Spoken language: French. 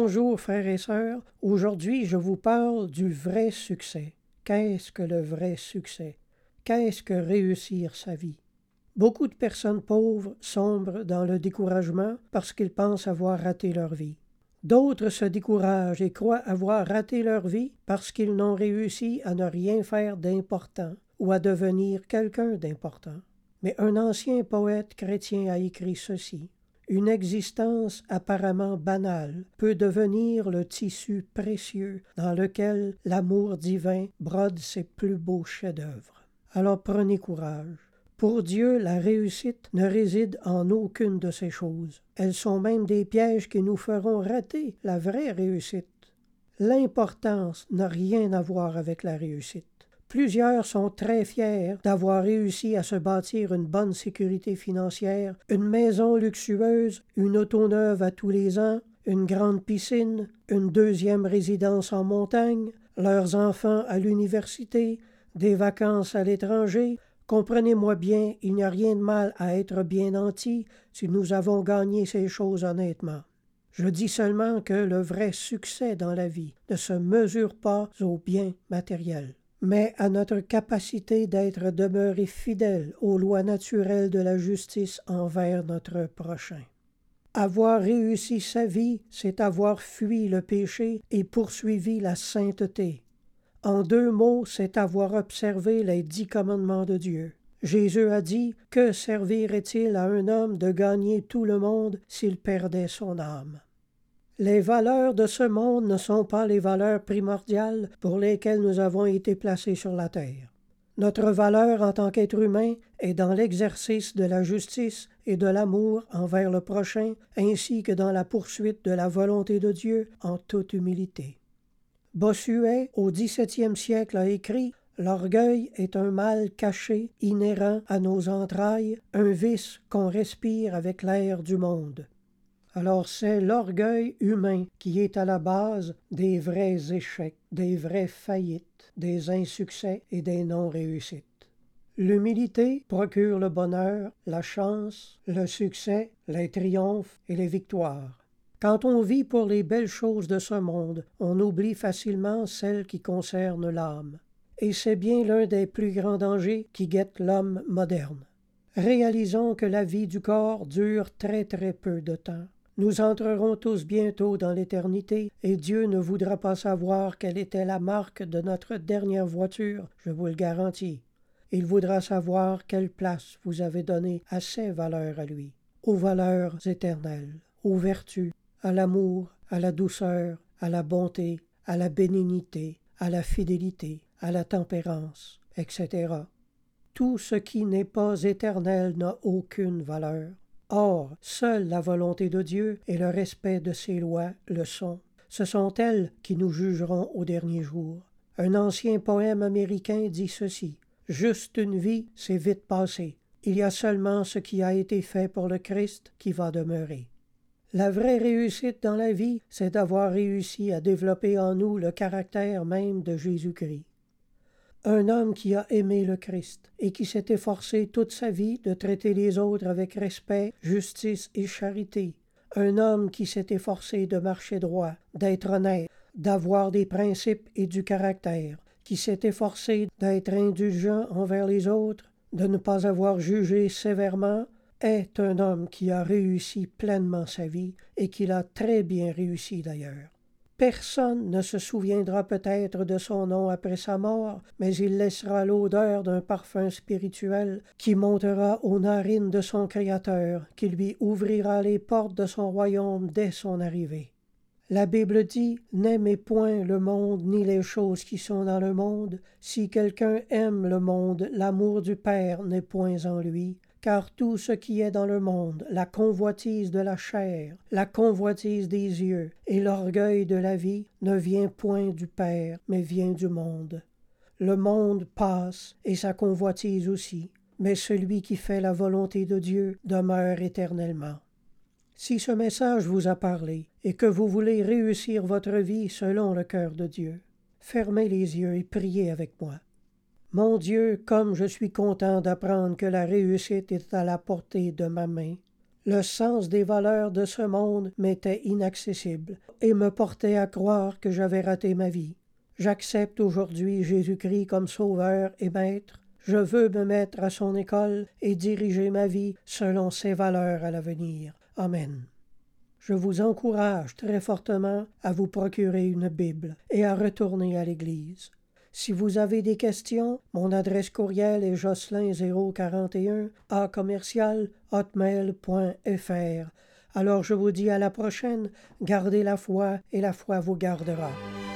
Bonjour frères et sœurs, aujourd'hui je vous parle du vrai succès. Qu'est-ce que le vrai succès? Qu'est-ce que réussir sa vie? Beaucoup de personnes pauvres sombrent dans le découragement parce qu'ils pensent avoir raté leur vie. D'autres se découragent et croient avoir raté leur vie parce qu'ils n'ont réussi à ne rien faire d'important ou à devenir quelqu'un d'important. Mais un ancien poète chrétien a écrit ceci. Une existence apparemment banale peut devenir le tissu précieux dans lequel l'amour divin brode ses plus beaux chefs-d'œuvre. Alors prenez courage. Pour Dieu, la réussite ne réside en aucune de ces choses. Elles sont même des pièges qui nous feront rater la vraie réussite. L'importance n'a rien à voir avec la réussite. Plusieurs sont très fiers d'avoir réussi à se bâtir une bonne sécurité financière, une maison luxueuse, une auto neuve à tous les ans, une grande piscine, une deuxième résidence en montagne, leurs enfants à l'université, des vacances à l'étranger. Comprenez-moi bien, il n'y a rien de mal à être bien nanti si nous avons gagné ces choses honnêtement. Je dis seulement que le vrai succès dans la vie ne se mesure pas aux biens matériels, mais à notre capacité d'être demeurés fidèles aux lois naturelles de la justice envers notre prochain. Avoir réussi sa vie, c'est avoir fui le péché et poursuivi la sainteté. En 2 mots, c'est avoir observé les 10 commandements de Dieu. Jésus a dit « Que servirait-il à un homme de gagner tout le monde s'il perdait son âme ?» Les valeurs de ce monde ne sont pas les valeurs primordiales pour lesquelles nous avons été placés sur la terre. Notre valeur en tant qu'être humain est dans l'exercice de la justice et de l'amour envers le prochain, ainsi que dans la poursuite de la volonté de Dieu en toute humilité. Bossuet, au XVIIe siècle, a écrit « L'orgueil est un mal caché, inhérent à nos entrailles, un vice qu'on respire avec l'air du monde. » Alors c'est l'orgueil humain qui est à la base des vrais échecs, des vraies faillites, des insuccès et des non-réussites. L'humilité procure le bonheur, la chance, le succès, les triomphes et les victoires. Quand on vit pour les belles choses de ce monde, on oublie facilement celles qui concernent l'âme. Et c'est bien l'un des plus grands dangers qui guettent l'homme moderne. Réalisons que la vie du corps dure très très peu de temps. Nous entrerons tous bientôt dans l'éternité et Dieu ne voudra pas savoir quelle était la marque de notre dernière voiture, je vous le garantis. Il voudra savoir quelle place vous avez donnée à ses valeurs à lui, aux valeurs éternelles, aux vertus, à l'amour, à la douceur, à la bonté, à la bénignité, à la fidélité, à la tempérance, etc. Tout ce qui n'est pas éternel n'a aucune valeur. Or, seule la volonté de Dieu et le respect de ses lois le sont. Ce sont elles qui nous jugeront au dernier jour. Un ancien poème américain dit ceci. « Juste une vie, c'est vite passé. Il y a seulement ce qui a été fait pour le Christ qui va demeurer. » La vraie réussite dans la vie, c'est d'avoir réussi à développer en nous le caractère même de Jésus-Christ. Un homme qui a aimé le Christ et qui s'est efforcé toute sa vie de traiter les autres avec respect, justice et charité. Un homme qui s'est efforcé de marcher droit, d'être honnête, d'avoir des principes et du caractère, qui s'est efforcé d'être indulgent envers les autres, de ne pas avoir jugé sévèrement, est un homme qui a réussi pleinement sa vie et qui l'a très bien réussi d'ailleurs. Personne ne se souviendra peut-être de son nom après sa mort, mais il laissera l'odeur d'un parfum spirituel qui montera aux narines de son Créateur, qui lui ouvrira les portes de son royaume dès son arrivée. La Bible dit « N'aimez point le monde ni les choses qui sont dans le monde. Si quelqu'un aime le monde, l'amour du Père n'est point en lui. » Car tout ce qui est dans le monde, la convoitise de la chair, la convoitise des yeux et l'orgueil de la vie, ne vient point du Père, mais vient du monde. Le monde passe et sa convoitise aussi, mais celui qui fait la volonté de Dieu demeure éternellement. Si ce message vous a parlé et que vous voulez réussir votre vie selon le cœur de Dieu, fermez les yeux et priez avec moi. Mon Dieu, comme je suis content d'apprendre que la réussite est à la portée de ma main. Le sens des valeurs de ce monde m'était inaccessible et me portait à croire que j'avais raté ma vie. J'accepte aujourd'hui Jésus-Christ comme sauveur et maître. Je veux me mettre à son école et diriger ma vie selon ses valeurs à l'avenir. Amen. Je vous encourage très fortement à vous procurer une Bible et à retourner à l'Église. Si vous avez des questions, mon adresse courriel est jocelyn041@hotmail.fr. Alors je vous dis à la prochaine, gardez la foi et la foi vous gardera.